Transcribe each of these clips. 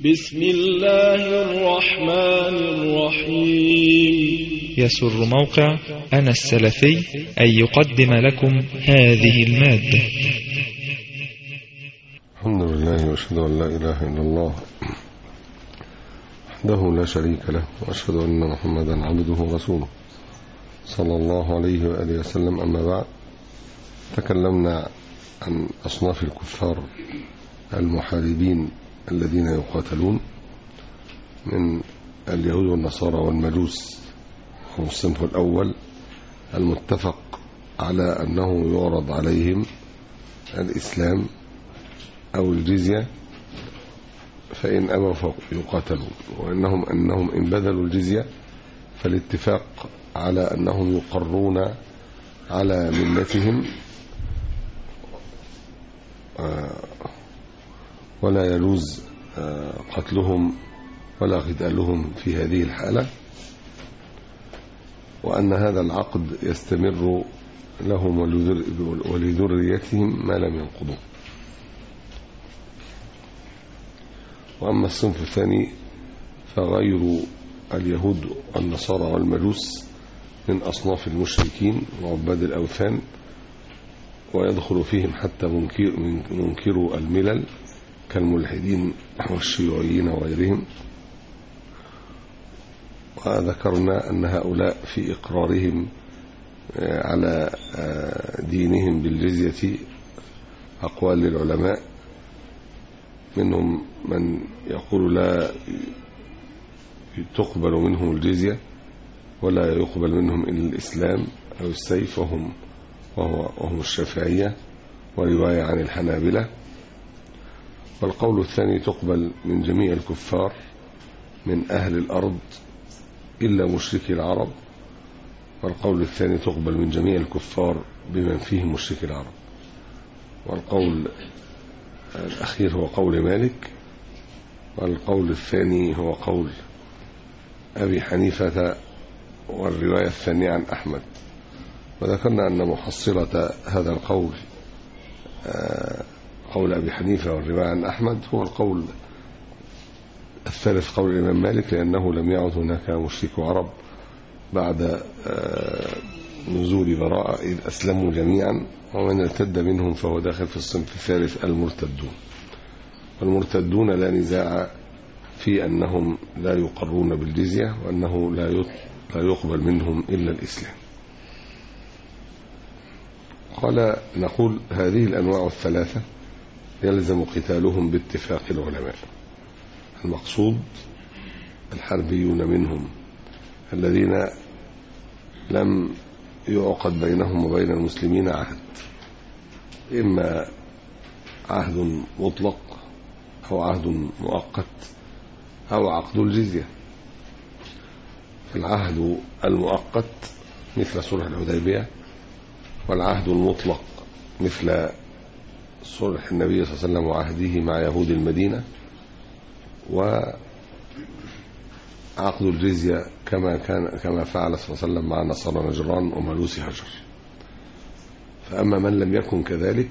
بسم الله الرحمن الرحيم. يسر موقع أنا السلفي أن يقدم لكم هذه المادة. الحمد لله وأشهد أن لا إله إلا الله وحده لا شريك له، وأشهد أن محمدا عبده ورسوله صلى الله عليه وآله وسلم. أما بعد، تكلمنا عن أصناف الكفار المحاربين الذين يقاتلون من اليهود والنصارى والمجوس. هم الصنف الأول المتفق على أنه يعرض عليهم الإسلام أو الجزية، فإن أبوا فيقاتلون، وأنهم إن بذلوا الجزية فالاتفاق على أنهم يقرون على ملتهم ولا يجوز قتلهم ولا قتالهم في هذه الحالة، وأن هذا العقد يستمر لهم ولذريتهم ما لم ينقضوا. وأما الصنف الثاني فغير اليهود والنصارى والمجوس من أصناف المشركين وعباد الأوثان، ويدخل فيهم حتى منكرو الملل كالملحدين والشيوعيين وغيرهم. وذكرنا أن هؤلاء في إقرارهم على دينهم بالجزية أقوال للعلماء، منهم من يقول لا تقبل منهم الجزية ولا يقبل منهم إلا الإسلام أو السيف، وهم الشافعية، ورواية عن الحنابلة. والقول الثاني تقبل من جميع الكفار من أهل الأرض إلا مشركي العرب. والقول الثاني تقبل من جميع الكفار بمن فيهم مشركي العرب. والقول الأخير هو قول مالك، والقول الثاني هو قول أبي حنيفة، والرواية الثانية عن أحمد. وذكرنا أن محصلة هذا القول قول أبي حنيفة والرواية عن أحمد هو القول الثالث، قول الإمام مالك، لأنه لم يعد هناك مشرك عرب بعد نزول براءة إذ أسلموا جميعا، ومن ارتد منهم فهو داخل في الصنف الثالث المرتدون. والمرتدون لا نزاع في أنهم لا يقرون بالجزية، وأنه لا يقبل منهم إلا الإسلام. قال نقول هذه الأنواع الثلاثة يلزم قتالهم باتفاق العلماء. المقصود الحربيون منهم الذين لم يعقد بينهم وبين المسلمين عهد، إما عهد مطلق أو عهد مؤقت أو عقد الجزية. العهد المؤقت مثل صلح الحديبية، والعهد المطلق مثل صلح النبي صلى الله عليه وسلم وعهده مع يهود المدينة، وعقد الجزية كما فعل صلى الله عليه وسلم مع نصارى نجران ومجوس هجر. فأما من لم يكن كذلك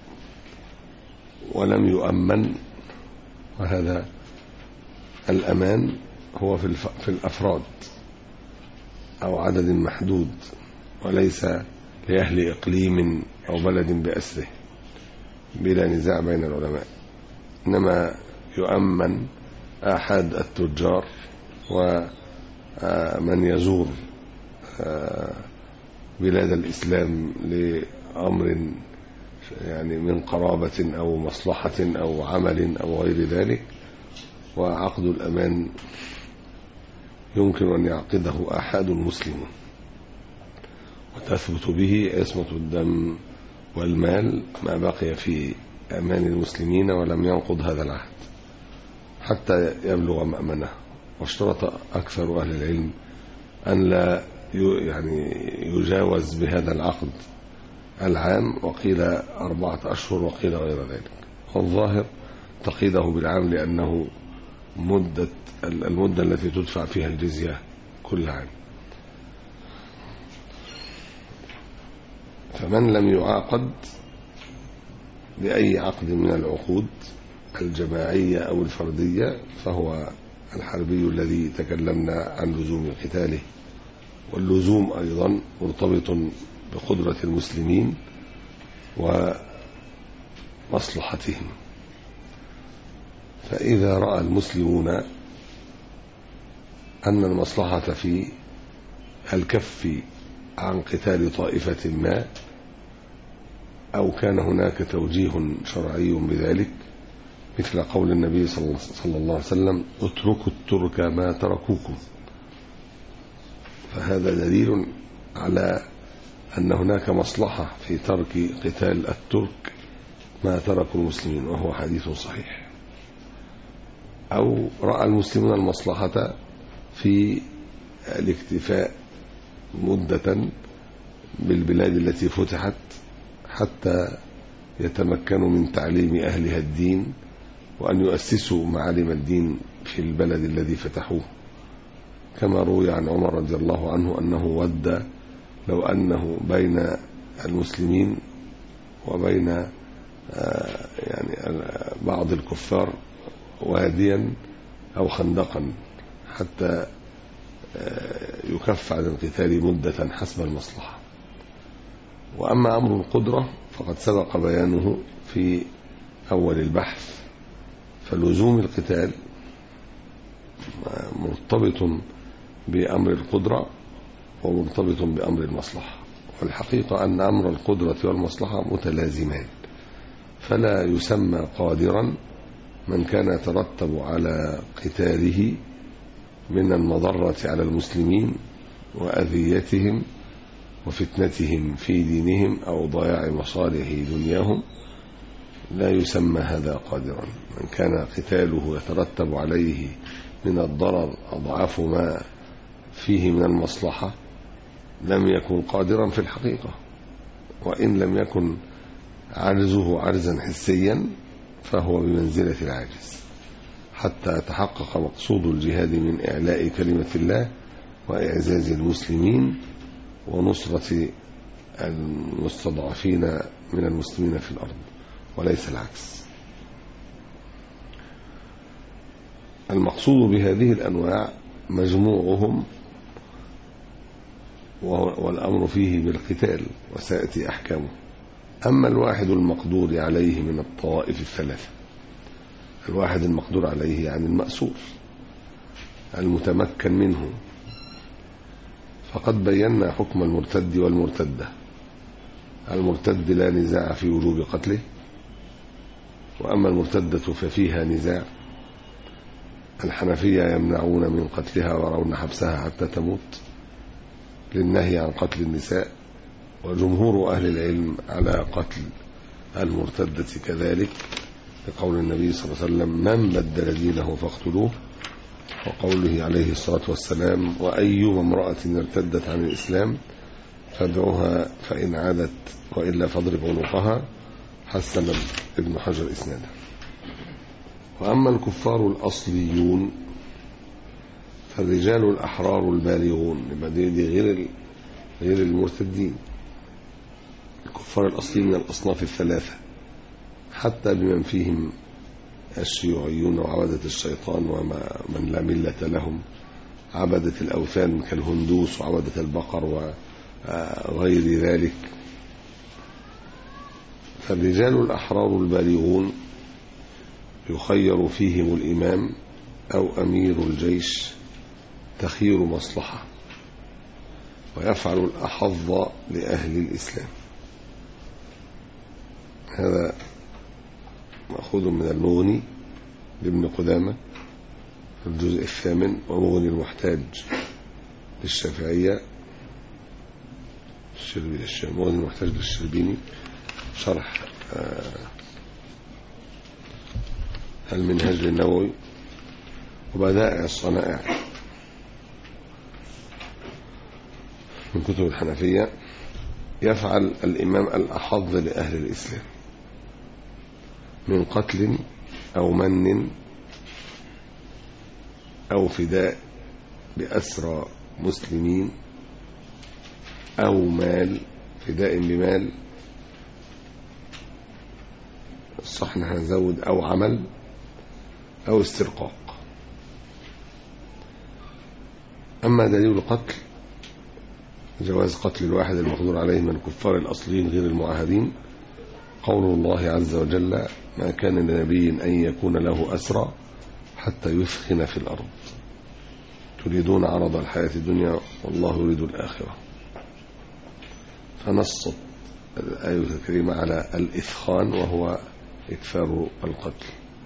ولم يؤمن، وهذا الأمان هو في الأفراد أو عدد محدود، وليس لأهل إقليم أو بلد بأسره بلا نزاع بين العلماء، إنما يؤمن أحد التجار ومن يزور بلاد الإسلام لأمر يعني من قرابة أو مصلحة أو عمل أو غير ذلك. وعقد الأمان يمكن أن يعقده أحد المسلمون وتثبت به عصمة الدم والمال ما بقي في أمان المسلمين ولم ينقض هذا العهد حتى يبلغ مأمنه. واشترط أكثر أهل العلم أن لا يجاوز بهذا العقد العام، وقيل 4 أشهر وقيل غير ذلك. والظاهر تقييده بالعام لأنه المدة التي تدفع فيها الجزية كل عام. فمن لم يعاقد بأي عقد من العقود الجماعية أو الفردية فهو الحربي الذي تكلمنا عن لزوم قتاله، واللزوم أيضا مرتبط بقدرة المسلمين ومصلحتهم. فإذا رأى المسلمون أن المصلحة في الكف عن قتال طائفة ما، أو كان هناك توجيه شرعي بذلك، مثل قول النبي صلى الله عليه وسلم: اتركوا الترك ما تركوكم، فهذا دليل على أن هناك مصلحة في ترك قتال الترك ما تركوا المسلمين، وهو حديث صحيح. أو رأى المسلمون المصلحة في الاكتفاء مدة بالبلاد التي فتحت حتى يتمكنوا من تعليم أهلها الدين، وأن يؤسسوا معالم الدين في البلد الذي فتحوه، كما روي عن عمر رضي الله عنه أنه ود لو أنه بين المسلمين وبين يعني بعض الكفار واديا أو خندقا حتى يكف عن القتال مدة حسب المصلحة. وأما أمر القدرة فقد سبق بيانه في أول البحث، فلزوم القتال مرتبط بأمر القدرة ومرتبط بأمر المصلحة، والحقيقة أن أمر القدرة والمصلحة متلازمان، فلا يسمى قادرا من كان يترتب على قتاله من المضرة على المسلمين وأذيتهم وفتنتهم في دينهم أو ضياع مصالح دنياهم، لا يسمى هذا قادرا. من كان قتاله يترتب عليه من الضرر أضعاف ما فيه من المصلحة لم يكن قادرا في الحقيقة، وإن لم يكن عجزه عجزا حسيا فهو بمنزلة العاجز، حتى يتحقق مقصود الجهاد من إعلاء كلمة الله وإعزاز المسلمين ونصرة المستضعفين من المسلمين في الأرض، وليس العكس. المقصود بهذه الأنواع مجموعهم، والأمر فيه بالقتال وسيأتي أحكامه. أما الواحد المقدور عليه من الطوائف الثلاثة، الواحد المقدور عليه يعني المأسور المتمكن منه، فقد بينا حكم المرتد والمرتدة. المرتد لا نزاع في وجوب قتله، وأما المرتدة ففيها نزاع. الحنفية يمنعون من قتلها ويرون حبسها حتى تموت للنهي عن قتل النساء، وجمهور أهل العلم على قتل المرتدة كذلك، لقول النبي صلى الله عليه وسلم: من بدل دينه فاقتلوه، وقوله عليه الصلاة والسلام: وأيما امرأة ارتدت عن الإسلام فادعوها فإن عادت وإلا فاضرب عنقها. حسن ابن حجر إسناده. وأما الكفار الأصليون فالرجال الأحرار البالغون، دي غير المرتدين. الكفار الأصليين من الأصناف الثلاثة، حتى بمن فيهم الشيوعيون وعبدة الشيطان ومن لا ملة لهم، عبدة الأوثان كالهندوس وعبدة البقر وغير ذلك. فالرجال الأحرار البالغون يخير فيهم الإمام أو أمير الجيش تخير مصلحة، ويفعل الأحظ لأهل الإسلام. هذا مأخوذ من المغني لابن قدامة في الجزء 8، ومغني المحتاج للشافعية مغني المحتاج للشربيني شرح المنهج للنووي، وبدائع الصنائع من كتب الحنفية. يفعل الإمام الأحظ لأهل الإسلام من قتل أو من أو فداء بأسرى مسلمين أو مال، فداء بمال، الصح نحن نزود أو عمل، أو استرقاق. أما دليل القتل جواز قتل الواحد المقدور عليه من الكفار الأصليين غير المعاهدين قول الله عز وجل ما كان لنبي أن يكون له أسرى حتى يثخن في الأرض تريدون عرض الحياة الدنيا والله يريد الآخرة. فنصت الآية الكريمة على الإثخان وهو إكثار القتل،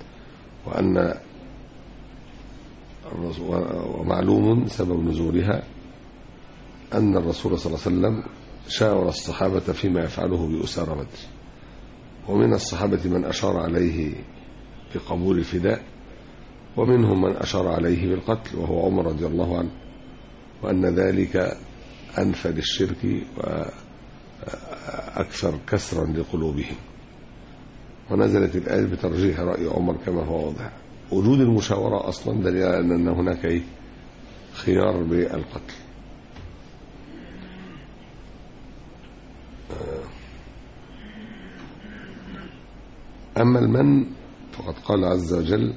ومعلوم سبب نزولها أن الرسول صلى الله عليه وسلم شاور الصحابة فيما يفعله بأسارى بدر، ومن الصحابة من أشار عليه بقبول الفداء، ومنهم من أشار عليه بالقتل وهو عمر رضي الله عنه، وأن ذلك أنفى للشرك وأكثر كسرا لقلوبهم. ونزلت الآية بترجيح رأي عمر كما هو واضح. وجود المشاورة أصلا دليل على أن هناك خيار بالقتل. أما المن فقد قال عز وجل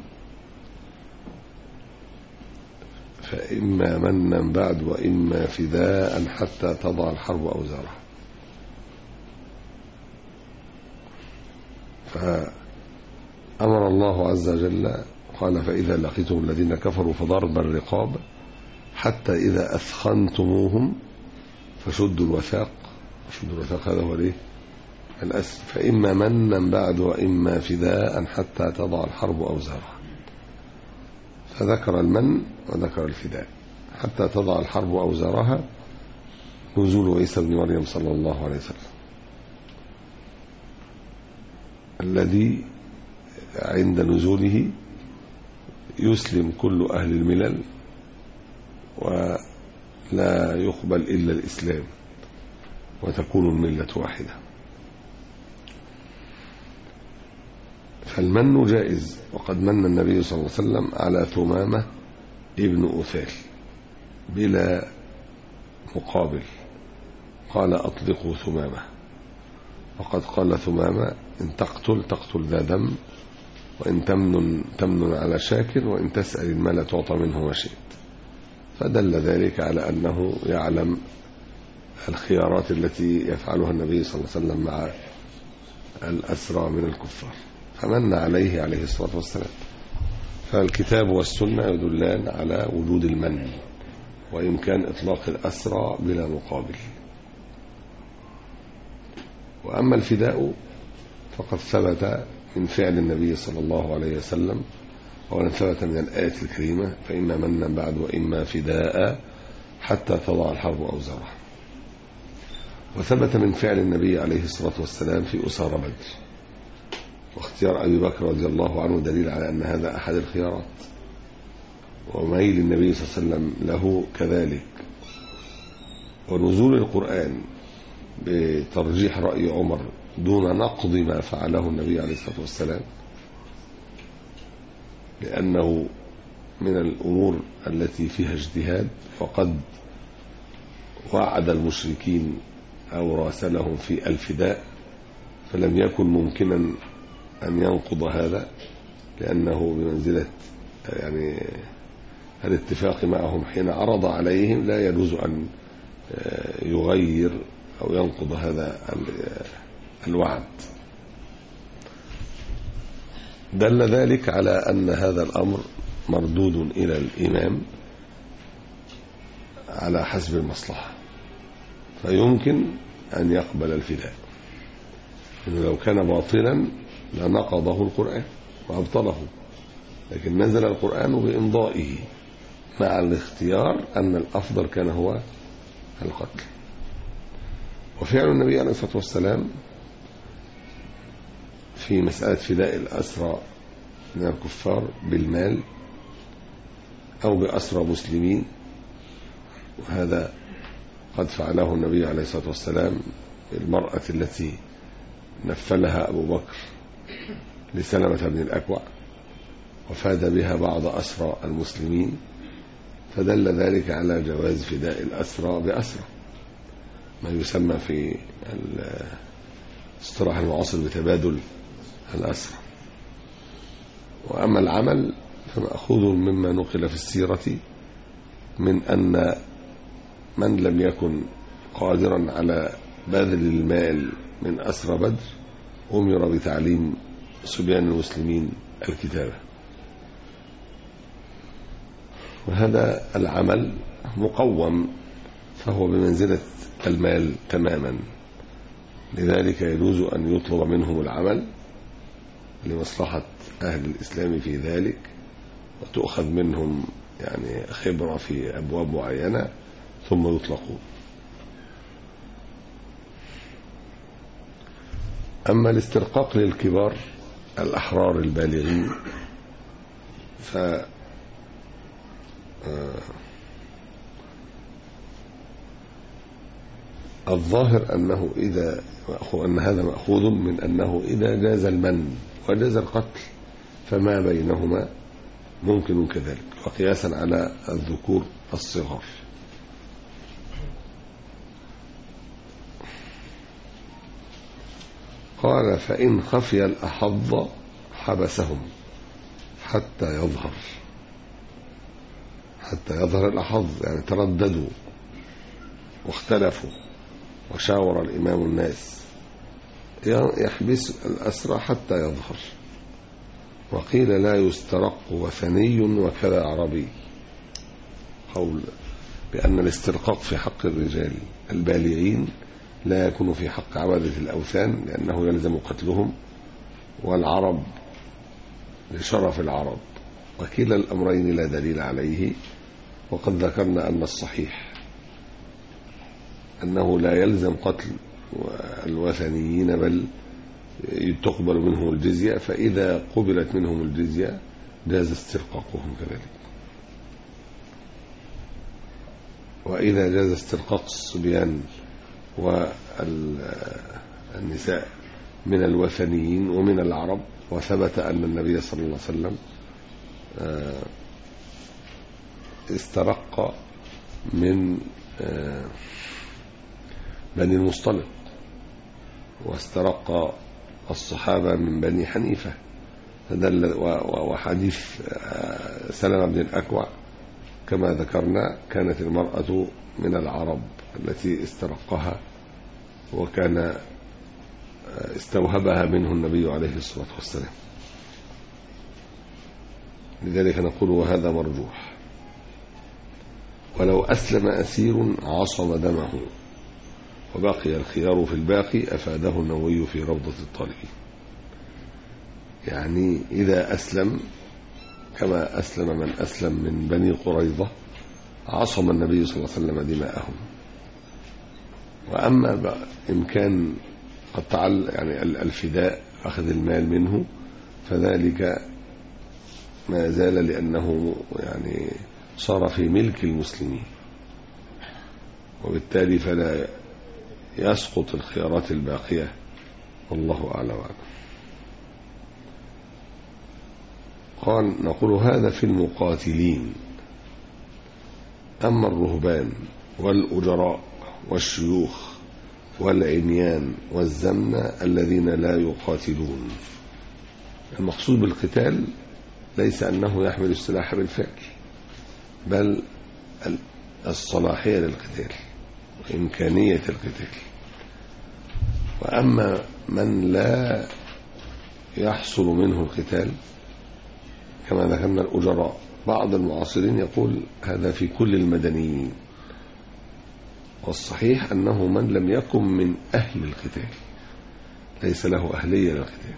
فإما منا بعد وإما فداء حتى تضع الحرب أوزارها. فأمر الله عز وجل قال فإذا لقيتم الذين كفروا فضرب الرقاب حتى إذا أثخنتموهم فشدوا الوثاق. هذا هو الأسر. فإما منا بعد وإما فداء حتى تضع الحرب أوزارها. فذكر المن وذكر الفداء. حتى تضع الحرب أوزارها نزول عيسى بن مريم صلى الله عليه وسلم الذي عند نزوله يسلم كل أهل الملل ولا يقبل إلا الإسلام وتكون الملة واحدة. فالمن جائز، وقد من النبي صلى الله عليه وسلم على ثمامة ابن أثال بلا مقابل، قال أطلقوا ثمامة، وقد قال ثمامة إن تقتل ذا دم، وإن تمن على شاكر، وإن تسأل المال تعطى منه ما شئت. فدل ذلك على أنه يعلم الخيارات التي يفعلها النبي صلى الله عليه وسلم مع الأسرى من الكفار، فمن عليه الصلاة والسلام. فالكتاب والسنة يدلان على وجود المن وإمكان إطلاق الأسرى بلا مقابل. وأما الفداء فقد ثبت من فعل النبي صلى الله عليه وسلم، وأن ثبت من الآية الكريمة فإما منا بعد وإما فداء حتى تضع الحرب أوزارها. وثبت من فعل النبي عليه الصلاة والسلام في أسارى بدر. واختيار أبي بكر رضي الله عنه دليل على أن هذا أحد الخيارات، وميل النبي صلى الله عليه وسلم له كذلك. ونزول القرآن بترجيح رأي عمر دون نقض ما فعله النبي عليه الصلاة والسلام، لأنه من الأمور التي فيها اجتهاد، فقد وعد المشركين أو راسلهم في الفداء، فلم يكن ممكنا أن ينقض هذا، لأنه بمنزلة الاتفاق معهم حين عرض عليهم، لا يجوز أن يغير أو ينقض هذا الوعد. دل ذلك على أن هذا الأمر مردود إلى الإمام على حسب المصلحة، فيمكن أن يقبل الفداء، إنه لو كان باطلا لنقضه القرآن وأبطله، لكن نزل القرآن بإمضائه مع الاختيار أن الأفضل كان هو القتل. وفعل النبي عليه الصلاة والسلام في مسألة فداء الأسرى من الكفار بالمال أو بأسرى مسلمين، وهذا قد فعله النبي عليه الصلاة والسلام بالمرأة التي نفلها أبو بكر لسلمة بن الأكوع وفاد بها بعض أسرى المسلمين، فدل ذلك على جواز فداء الأسرى بأسرى، ما يسمى في الاصطلاح المعاصر بتبادل الأسرى. وأما العمل فمأخوذ مما نقل في السيرة من أن من لم يكن قادرا على بذل المال من أسرى بدر أمر بتعليم صبيان المسلمين الكتابة. وهذا العمل مقوم فهو بمنزلة المال تماما، لذلك يجوز أن يطلب منهم العمل لمصلحة أهل الإسلام في ذلك، وتؤخذ منهم يعني خبرة في أبواب معينة ثم يطلقون. أما الاسترقاق للكبار الأحرار البالغين الظاهر أن هذا مأخوذ من أنه إذا جاز المن وجاز القتل فما بينهما ممكن كذلك، وقياسا على الذكور الصغار. قال فإن خفي الأحظ حبسهم حتى يظهر الأحظ، يعني ترددوا واختلفوا وشاور الإمام الناس، يحبس الأسرى حتى يظهر. وقيل لا يسترق وثني وكذا عربي، قول بأن الاسترقاق في حق الرجال البالغين لا يكون في حق عبدة الأوثان لأنه يلزم قتلهم، والعرب لشرف العرب، وكلا الأمرين لا دليل عليه. وقد ذكرنا أن الصحيح أنه لا يلزم قتل الوثنيين بل تقبل منهم الجزية، فإذا قبلت منهم الجزية جاز استرقاقهم كذلك. وإذا جاز استرقاق الصبيان والنساء من الوثنيين ومن العرب، وثبت أن النبي صلى الله عليه وسلم استرق من بني المصطلق، واسترق الصحابة من بني حنيفة، وحديث سلمة بن الأكوع كما ذكرنا كانت المرأة من العرب التي استرقها، وكان استوهبها منه النبي عليه الصلاة والسلام. لذلك نقول وهذا مرجوح. ولو أسلم أسير عصم دمه وبقي الخيار في الباقي أفاده النووي في روضة الطالبين. يعني إذا أسلم كما أسلم من أسلم من بني قريظة عصم النبي صلى الله عليه وسلم دماءهم. وأما إمكان قد يعني الفداء أخذ المال منه فذلك ما زال لأنه يعني صار في ملك المسلمين، وبالتالي فلا يسقط الخيارات الباقية، والله أعلم وأعلم. قال نقول هذا في المقاتلين. أما الرهبان والأجراء والشيوخ والعميان والزمنة الذين لا يقاتلون، المقصود بالقتال ليس أنه يحمل السلاح بالفعل، بل الصلاحية للقتال وإمكانية القتال. وأما من لا يحصل منه القتال كما ذكرنا الأجراء، بعض المعاصرين يقول هذا في كل المدنيين، والصحيح أنه من لم يكن من أهل القتال ليس له أهلية للقتال.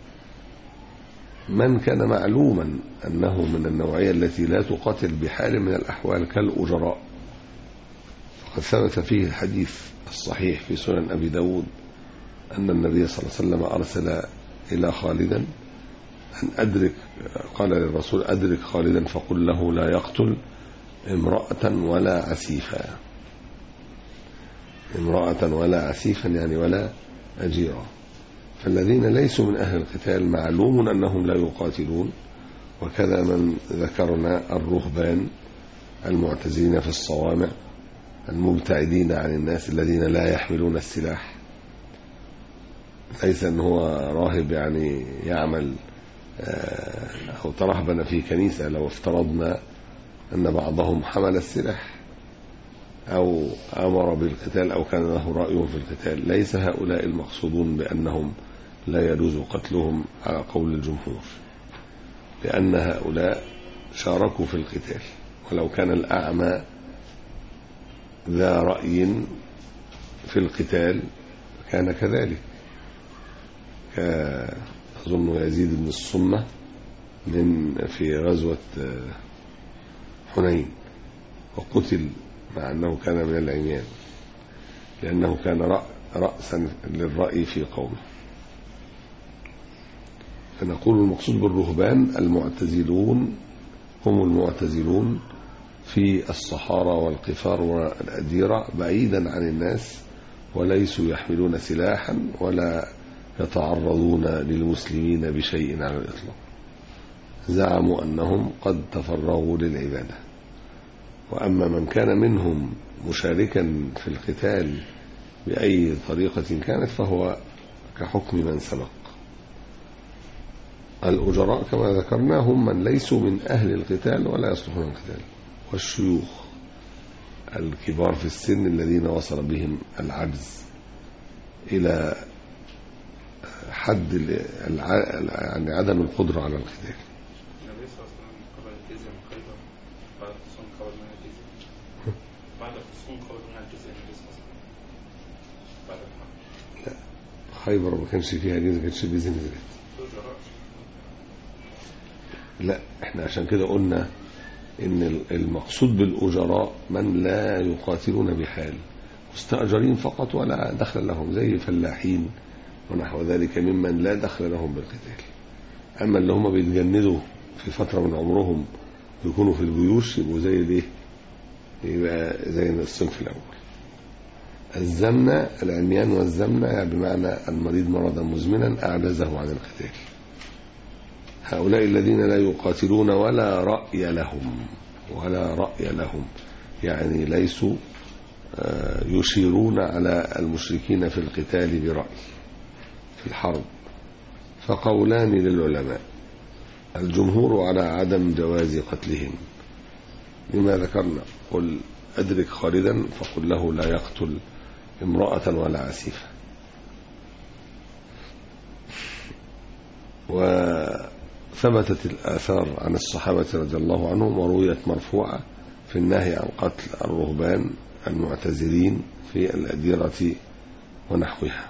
من كان معلوما أنه من النوعية التي لا تقاتل بحال من الأحوال كالأجراء، فقد ثبت فيه الحديث الصحيح في سنن أبي داود أن النبي صلى الله عليه وسلم أرسل إلى خالدا أن أدرك، قال للرسول أدرك خالدا فقل له لا يقتل امرأة ولا عسيفا، امرأة ولا عسيفا يعني ولا أجيرا. فالذين ليسوا من أهل القتال معلوم أنهم لا يقاتلون، وكذا من ذكرنا الرهبان المعتزلين في الصوامع المبتعدين عن الناس الذين لا يحملون السلاح، ليس أنه هو راهب يعني يعمل أو ترهبن في كنيسة، لو افترضنا أن بعضهم حمل السلاح أو أمر بالقتال أو كان له رأي في القتال، ليس هؤلاء المقصودون بأنهم لا يجوز قتلهم على قول الجمهور، لأن هؤلاء شاركوا في القتال، ولو كان الأعمى ذا رأي في القتال كان كذلك. أظن يزيد بن الصمة في غزوة حنين وقتل مع أنه كان من العميان، لأنه كان رأسا للرأي في قومه. فنقول المقصود بالرهبان المعتزلون، هم المعتزلون في الصحارى والقفار والأديرة بعيدا عن الناس، وليسوا يحملون سلاحا ولا يتعرضون للمسلمين بشيء على الإطلاق. زعموا أنهم قد تفرغوا للعبادة. وأما من كان منهم مشاركا في القتال بأي طريقة كانت فهو كحكم من سبق. الأجراء كما ذكرنا هم من ليسوا من أهل القتال ولا يصلحون القتال، والشيوخ الكبار في السن الذين وصل بهم العجز إلى حد يعني عدم القدرة على القتال. النبي صلى الله عليه وسلم قبل الجزية من خيبر بعد الخصوم قبل منها الجزية، بعد الخصوم قبل منها الجزية النبي صلى الله عليه وسلم بعد الحرب. لا، خيبر ما كانش فيها جزية، ما كانش الجزية نزلت. لا، احنا عشان كده قلنا ان المقصود بالأجراء من لا يقاتلون بحال، مستأجرين فقط ولا دخل لهم، زي فلاحين ونحو ذلك ممن لا دخل لهم بالقتال. أما اللي هم بيتجندوا في فترة من عمرهم يكونوا في الجيوش يبقوا زي الايه، يبقى زي الصنف الأول. الزمنة، العميان والزمنة يعني بمعنى المريض مرضا مزمنا أعجزه عن القتال. هؤلاء الذين لا يقاتلون ولا رأي لهم يعني ليسوا يشيرون على المشركين في القتال برأي في الحرب، فقولان للعلماء: الجمهور على عدم جواز قتلهم لما ذكرنا، قل أدرك خالدا فقل له لا يقتل امرأة ولا عسيفة. وثبتت الآثار عن الصحابة رضي الله عنهم ورويت مرفوعة في النهي عن قتل الرهبان المعتزلين في الأديرة ونحوها،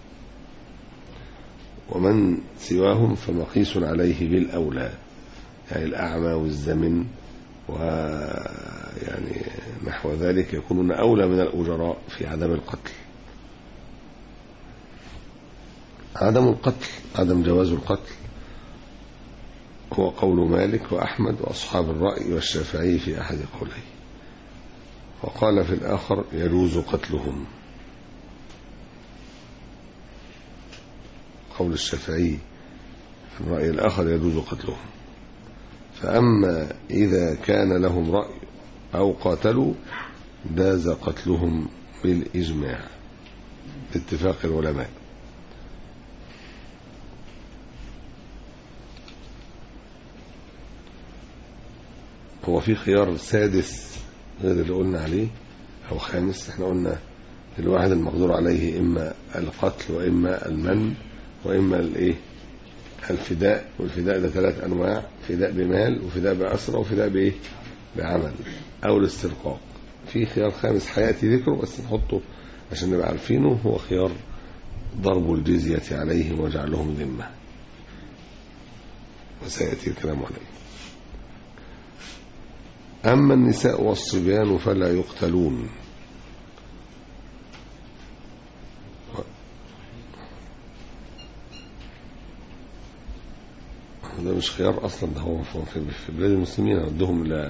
ومن سواهم فمقيس عليه بالأولى، يعني الأعمى والزمن ويعني نحو ذلك يكونون أولى من الأجراء في عدم القتل. عدم جواز القتل هو قول مالك وأحمد وأصحاب الرأي والشافعي في أحد قوليه، وقال في الآخر يجوز قتلهم. قول الشافعي في الرأي الآخر يجوز قتلهم. فأما إذا كان لهم رأي أو قاتلوا جاز قتلهم بالإجماع باتفاق العلماء. هو في خيار سادس غير اللي قلنا عليه أو خامس. احنا قلنا الواحد المقدور عليه إما القتل وإما المن وإما الفداء، والفداء ده 3 أنواع: فداء بمال وفداء بأسرة وفداء بعمل أو الاسترقاق. في خيار خامس حياتي ذكره بس نحطه عشان نبقى عارفينه، هو خيار ضرب الجزية عليهم وجعلهم ذمة، وسيأتي الكلام عليه. أما النساء والصبيان فلا يقتلون. ده مش خيار أصلا، ده هو في بلاد المسلمين عندهم لا.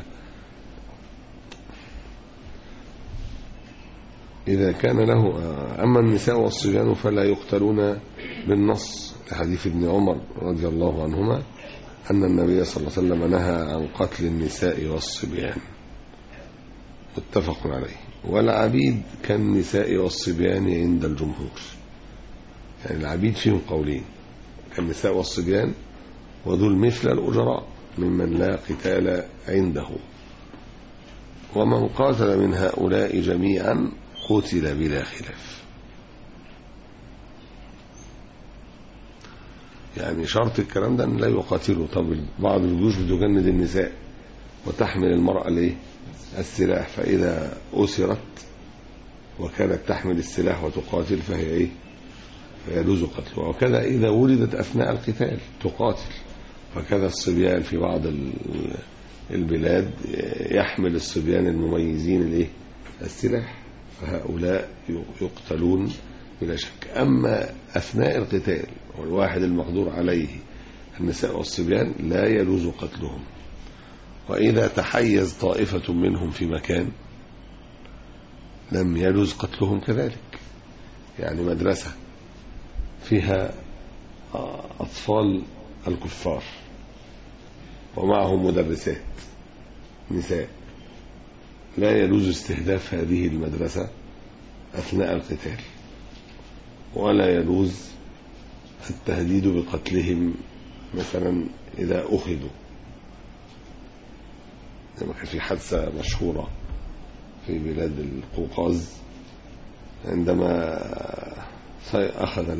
إذا كان له أما النساء والصبيان فلا يقتلون بالنص لحديث ابن عمر رضي الله عنهما أن النبي صلى الله عليه وسلم نهى عن قتل النساء والصبيان، متفق عليه. والعبيد كالنساء والصبيان عند الجمهور، يعني العبيد فيهم قولين: كالنساء والصبيان وذو المثل الأجراء ممن لا قتال عنده. ومن قاتل من هؤلاء جميعا قتل بلا خلاف. يعني شرط الكلام ده أن لا يقاتلوا. طب بعض الجيوش بتجند النساء وتحمل المرأة ليه السلاح، فإذا أسرت وكانت تحمل السلاح وتقاتل فهي إيه؟ فيجوز قتلها. وكذا إذا ولدت أثناء القتال تقاتل. فكذا الصبيان في بعض البلاد يحمل الصبيان المميزين الإيه؟ السلاح، فهؤلاء يقتلون بلا شك. أما أثناء القتال والواحد المقدور عليه النساء والصبيان لا يجوز قتلهم. وإذا تحيز طائفة منهم في مكان لم يجوز قتلهم كذلك. يعني مدرسة فيها أطفال الكفار ومعهم مدرسات نساء، لا يجوز استهداف هذه المدرسة أثناء القتال، ولا يجوز التهديد بقتلهم مثلا إذا أخذوا. لما كان في حادثة مشهورة في بلاد القوقاز عندما أخذ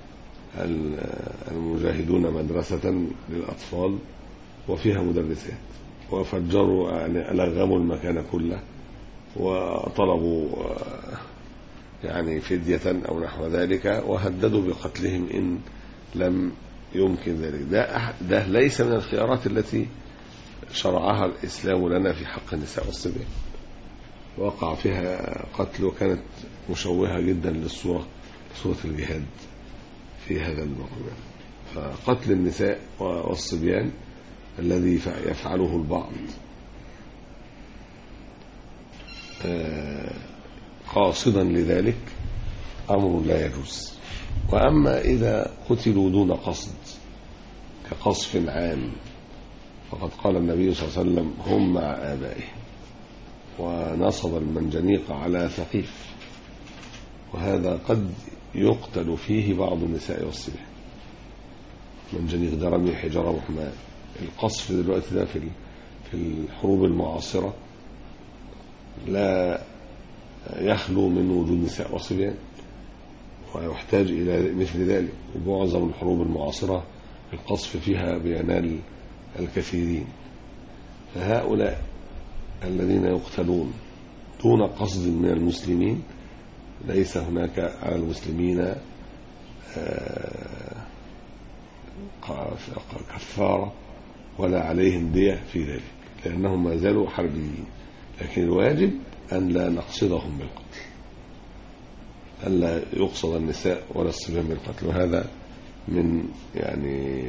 المجاهدون مدرسة للأطفال وفيها مدرسات، وفجروا يعني ألغموا المكان كله وطلبوا يعني فدية أو نحو ذلك، وهددوا بقتلهم إن لم يمكن ذلك. ده ليس من الخيارات التي شرعها الإسلام لنا في حق النساء والصبيان. وقع فيها قتل وكانت مشوهة جدا للصورة الجهاد في هذا الموضوع. فقتل النساء والصبيان الذي يفعله البعض قاصدا لذلك أمر لا يجوز. وأما إذا قتلوا دون قصد كقصف عام فقد قال النبي صلى الله عليه وسلم هم مع آبائهم، ونصب المنجنيق على ثقيف، وهذا قد يقتل فيه بعض النساء والصبيان. منجنيق ده رمي حجارة محماة. القصف دلوقتي ده في الحروب المعاصرة لا يخلو من وجود نساء وصبيان، ويحتاج إلى مثل ذلك. ومعظم الحروب المعاصرة القصف فيها بينال الكثيرين. فهؤلاء الذين يقتلون دون قصد من المسلمين ليس هناك على المسلمين كفارة ولا عليهم دية في ذلك، لأنهم ما زالوا حربيين. لكن الواجب أن لا نقصدهم بالقتل، أن لا يقصد النساء ولا الصبيان بالقتل. وهذا من يعني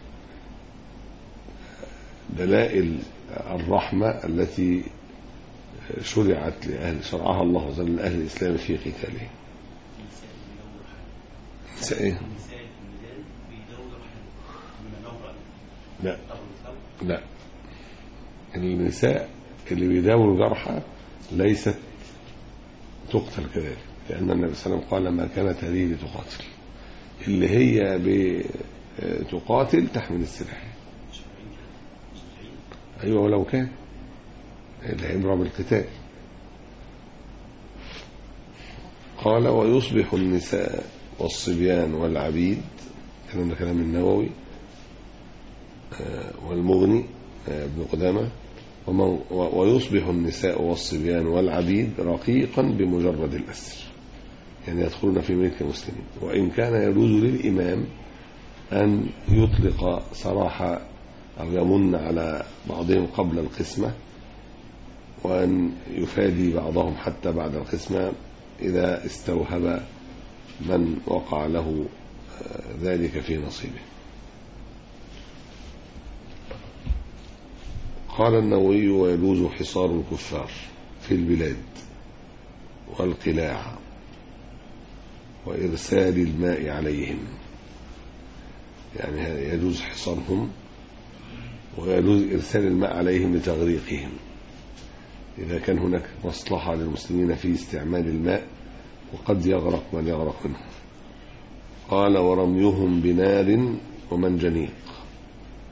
دلائل الرحمة التي شرعت شرعها الله عز وجل لأهل الإسلام في قتاله. نساء لا النساء اللي بيداووا الجرحى ليست تقتل كذلك، لأن النبي صلى الله عليه وسلم قال ما كانت هذه لتقاتل. اللي هي بتقاتل تحمل السلاح. أيوة ولو كان العبرة بالقتال. قال ويصبح النساء والصبيان والعبيد، كلام النووي والمغني ابن قدامة. ويصبح النساء والصبيان والعبيد رقيقا بمجرد الأسر، يعني يدخلون في ملك المسلمين. وإن كان يجوز للإمام أن يطلق سراح أو يمن على بعضهم قبل القسمة، وأن يفادي بعضهم حتى بعد القسمة إذا استوهب من وقع له ذلك في نصيبه. قال النووي ويجوز حصار الكفار في البلاد والقلاع وإرسال الماء عليهم، يعني يجوز حصارهم ويجوز إرسال الماء عليهم لتغريقهم إذا كان هناك مصلحة للمسلمين في استعمال الماء وقد يغرق من يغرق منهم. قال ورميهم بنار ومنجنيق،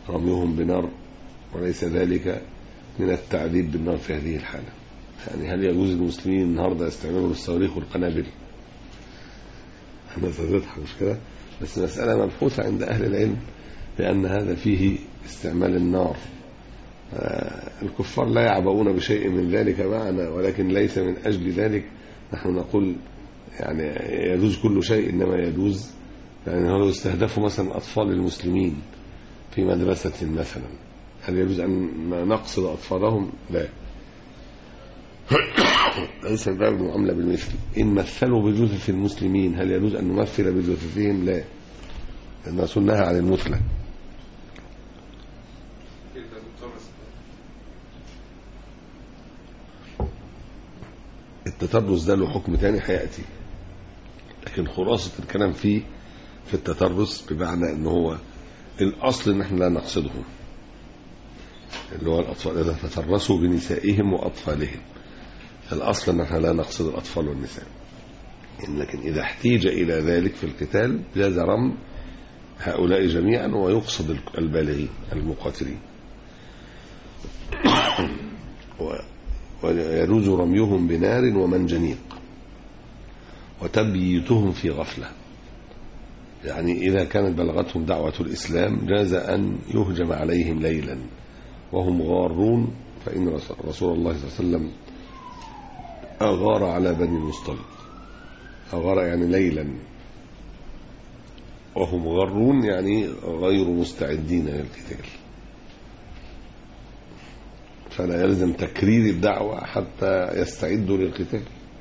رميهم بنار، وليس ذلك من التعذيب بالنار في هذه الحالة. يعني هل يجوز للمسلمين النهاردة يستعملوا الصواريخ والقنابل؟ أنا تضحك مش كده، بس مسألة مبحوثة عند أهل العلم لأن هذا فيه استعمال النار. الكفار لا يعبؤون بشيء من ذلك معنا، ولكن ليس من أجل ذلك نحن نقول يعني يجوز كل شيء، إنما يجوز يعني لو استهدفوا مثلا أطفال المسلمين في مدرسة مثلا، هل يجوز أن نقصد أطفالهم؟ لا، ليس الباب المعاملة بالمثل. إن مثلوا بجثث المسلمين هل يجوز أن نمثل بجثثهم؟ لا، لأن الرسول نهى عن المثلة. التترس ده له حكم تاني هيأتي، لكن خلاصة الكلام فيه في التترس بمعنى أنه هو الأصل أن احنا لا نقصدهم، اللي هو الأطفال إذا تترسوا بنسائهم وأطفالهم، الأصل أن احنا لا نقصد الأطفال والنساء. لكن إذا احتيج إلى ذلك في القتال جاز رمي هؤلاء جميعا ويقصد البالغين المقاتلين، ويجوز رميهم بنار ومنجنيق وتبييتهم في غفلة. يعني إذا كانت بلغتهم دعوة الإسلام جاز أن يهجم عليهم ليلا وهم غارون، فإن رسول الله صلى الله عليه وسلم أغار على بني المصطلق، أغار يعني ليلا وهم غارون يعني غير مستعدين للقتال، فلا يلزم تكرير الدعوة حتى يستعدوا للقتال.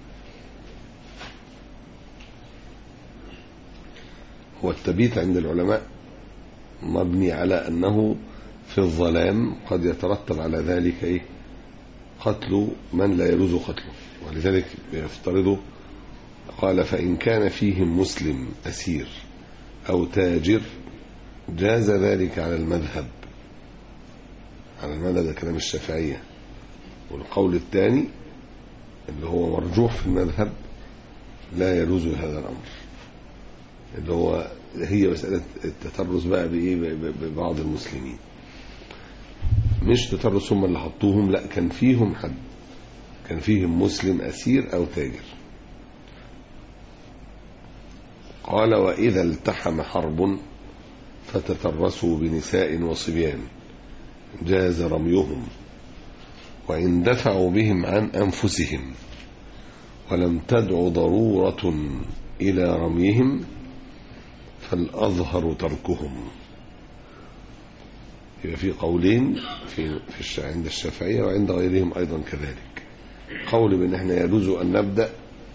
هو التبييت عند العلماء مبني على أنه في الظلام قد يترتب على ذلك قتل من لا يجوز قتله، ولذلك يفترض قال فإن كان فيهم مسلم أسير أو تاجر جاز ذلك على المذهب، على المذهب ده كلام الشافعية. والقول الثاني اللي هو مرجوح في المذهب لا يجوز هذا الأمر، اللي هو هي مسألة التترس بقى ببعض المسلمين، مش تترس هم اللي حطوهم، لا كان فيهم حد، كان فيهم مسلم أسير أو تاجر. قال وإذا التحم حرب فتترسوا بنساء وصبيان جاز رميهم، وإن دفعوا بهم عن أنفسهم ولم تدع ضرورة إلى رميهم فالأظهر تركهم. يبقى في قولين عند الشافعية وعند غيرهم أيضا كذلك. قول بأن احنا يجوز أن نبدأ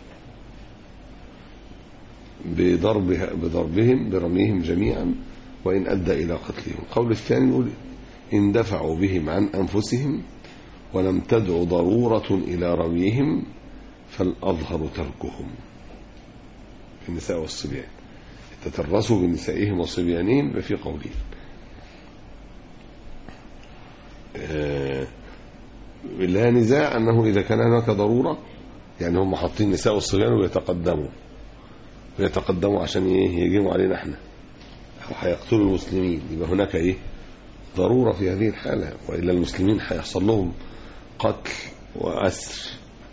بضربهم برميهم جميعا وإن أدى إلى قتلهم. قول الثاني يقول إن دفعوا بهم عن أنفسهم ولم تدع ضرورة إلى رميهم فالأظهر تركهم. في النساء والصبيان تترسوا بنسائهم وصبيانهم بفي قولين. لا نزاع أنه إذا كان هناك ضرورة، يعني هم حاطين نساء والصبيان ويتقدموا عشان يجيموا علينا احنا أو هيقتلوا المسلمين، يبقى هناك ضرورة في هذه الحالة، وإلا المسلمين هيحصل لهم قتل وأسر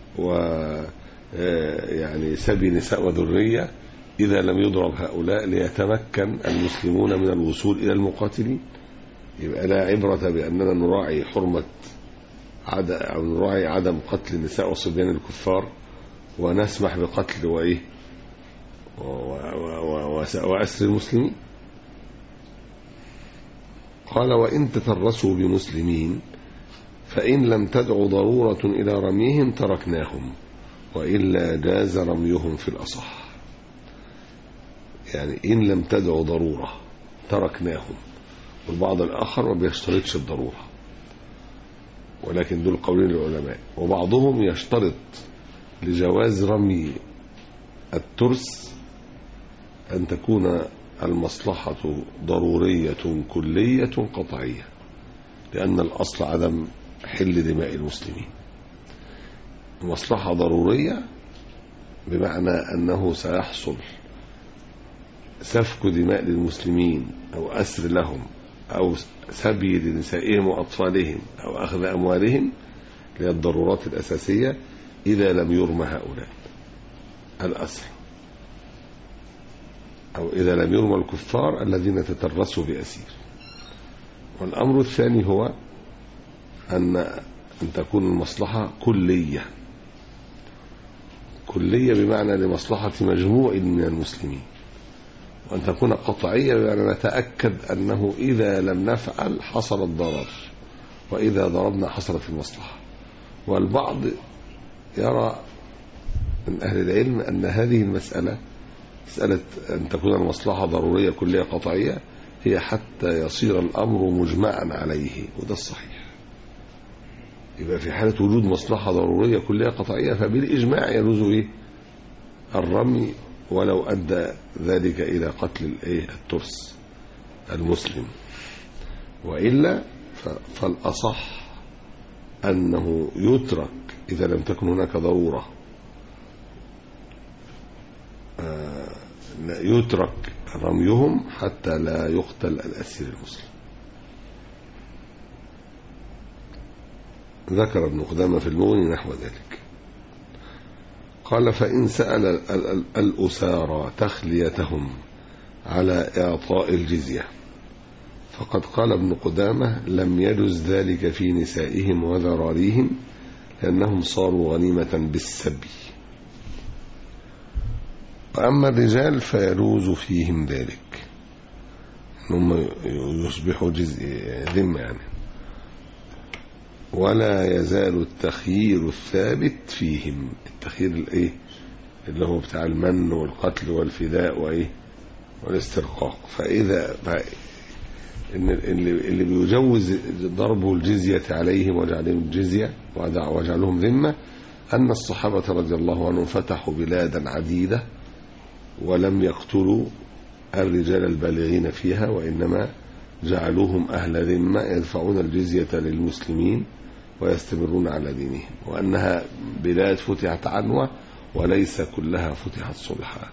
يعني سبي نساء وذرية إذا لم يضرب هؤلاء ليتمكن المسلمون من الوصول إلى المقاتلين. يبقى لا عبرة بأننا نراعي حرمة أو نراعي عدم قتل النساء وصبيان الكفار ونسمح بقتل وأسر المسلمين. قال وإن تترسوا بمسلمين فإن لم تدع ضرورة إلى رميهم تركناهم وإلا جاز رميهم في الأصح. يعني إن لم تدع ضرورة تركناهم، والبعض الآخر ما بيشترطش الضرورة، ولكن دول قولين العلماء. وبعضهم يشترط لجواز رمي الترس أن تكون المصلحة ضرورية كلية قطعية، لأن الأصل عدم حل دماء المسلمين. مصلحة ضرورية بمعنى أنه سيحصل سفك دماء للمسلمين أو أسر لهم أو سبي لنسائهم وأطفالهم أو أخذ أموالهم للضرورات الأساسية إذا لم يرمى هؤلاء الأسرى، أو إذا لم يرمى الكفار الذين تترسوا بأسير. والأمر الثاني هو أن تكون المصلحة كلية بمعنى لمصلحة مجموع من المسلمين، وأن تكون قطعية بمعنى نتأكد أنه إذا لم نفعل حصل الضرر، وإذا ضربنا حصلت المصلحة. والبعض يرى من أهل العلم أن هذه المسألة، مسألة أن تكون المصلحة ضرورية كلية قطعية، هي حتى يصير الأمر مجمعا عليه، وده الصحيح. يبقى في حالة وجود مصلحة ضرورية كلية قطعية فبالإجماع يجوز الرمي ولو أدى ذلك إلى قتل الترس المسلم. وإلا فالأصح أنه يترك إذا لم تكن هناك ضرورة، يترك رميهم حتى لا يقتل الأسير المسلم. ذكر ابن قدامة في المغني نحو ذلك. قال: فإن سأل الأسارى تخليتهم على إعطاء الجزية فقد قال ابن قدامة: لم يجز ذلك في نسائهم وذراريهم لأنهم صاروا غنيمة بالسبي، وأما الرجال فيجوز فيهم ذلك، هم يصبحوا ذمة يعني. ولا يزال التخيير الثابت فيهم، التخيير اللي هو بتاع المن والقتل والفداء والاسترقاق. فإذا اللي بيجوز ضرب الجزية عليهم وجعلهم الجزية وجعلهم ذمة أن الصحابة رضي الله عنهم فتحوا بلادا عديدة ولم يقتلوا الرجال البالغين فيها، وإنما جعلوهم أهل ذمة يدفعون الجزية للمسلمين ويستمرون على دينهم، وأنها بلاد فتحت عنوة وليس كلها فتحت صلحا.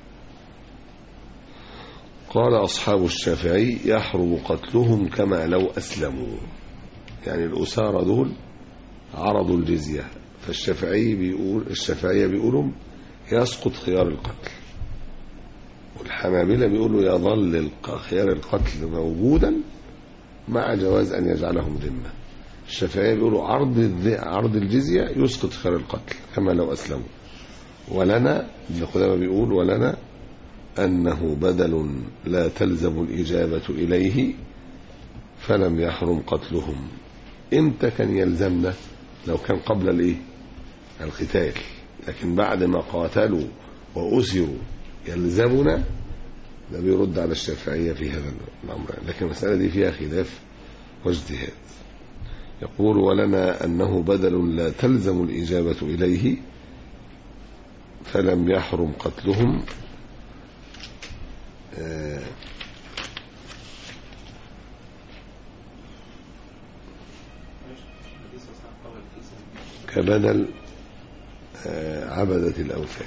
قال أصحاب الشافعي: يحرم قتلهم كما لو أسلموا، يعني الأسارة دول عرضوا الجزية، الشافعية بيقولوا يسقط خيار القتل، والحنابلة بيقولوا يظل خيار القتل موجودا مع جواز أن يجعلهم ذمة. الشافعية بيقولوا عرض الجزية يسقط خيار القتل كما لو أسلموا. ولنا ابن قدامة بيقول: ولنا أنه بدل لا تلزم الإجابة إليه فلم يحرم قتلهم. إمتى كان يلزمنا؟ لو كان قبل القتال، لكن بعد ما قاتلوا وأسروا يلزمنا، ده بيرد على الشافعية في هذا الأمر، لكن المسألة دي فيها خلاف واجتهاد. يقول: ولنا أنه بدل لا تلزم الإجابة إليه فلم يحرم قتلهم. كبدل عبدة الأوثان،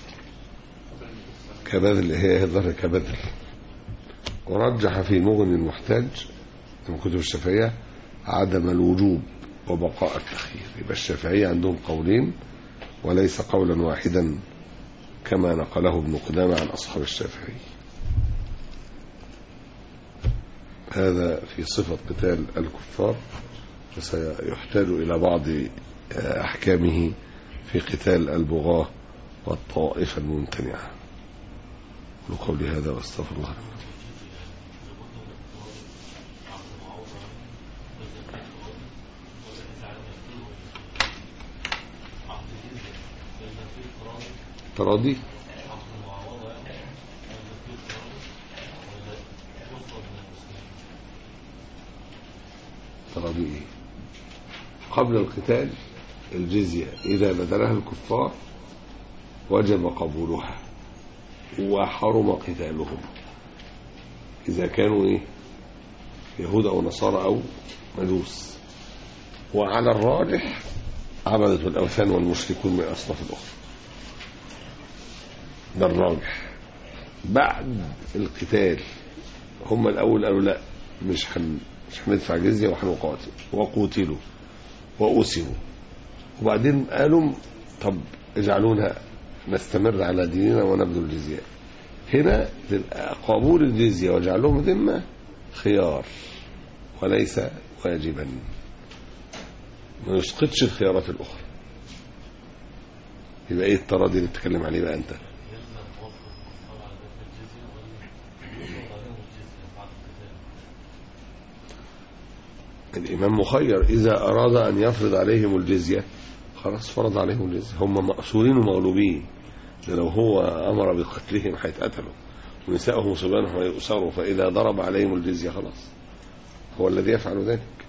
كبدل هي ظهر كبدل. ورجح في مغني المحتاج من كتب الشافعية عدم الوجوب وبقاء التخيير. يبقى الشافعية عندهم قولين وليس قولا واحدا كما نقله ابن قدامة عن أصحاب الشافعي. هذا في صفة قتال الكفار، وسيحتاج إلى بعض أحكامه في قتال البغاة والطائفة الممتنعة. قولي هذا واستغفر الله لي. تراضي ايه؟ قبل القتال الجزية إذا بدلها الكفار وجب قبولها وحرم قتالهم إذا كانوا يهود أو نصارى أو مجوس. وعلى الراجح عبدة الأوثان والمشركون من الأصناف الأخرى، ده الراجح. بعد القتال هم الأول قالوا لا، مش هندفع جزية وهنقاتل وقوتلوا وأسروا. وبعدين قالوا طب اجعلونا نستمر على ديننا ونبذل الجزية. هنا قبول الجزية وجعلهم ذمة خيار وليس واجبا، ما يسقطش الخيارات الأخرى. يبقى ايه التراضي اللي بتتكلم عليه بقى انت؟ الإمام مخير، إذا أراد أن يفرض عليهم الجزية خلاص فرض عليهم الجزية، هم مأسورين ومغلوبين. لو هو أمر بقتلهم هيتقتلوا ونسائهم وصبيانهم هيؤسروا، فإذا ضرب عليهم الجزية خلاص هو الذي يفعل ذلك.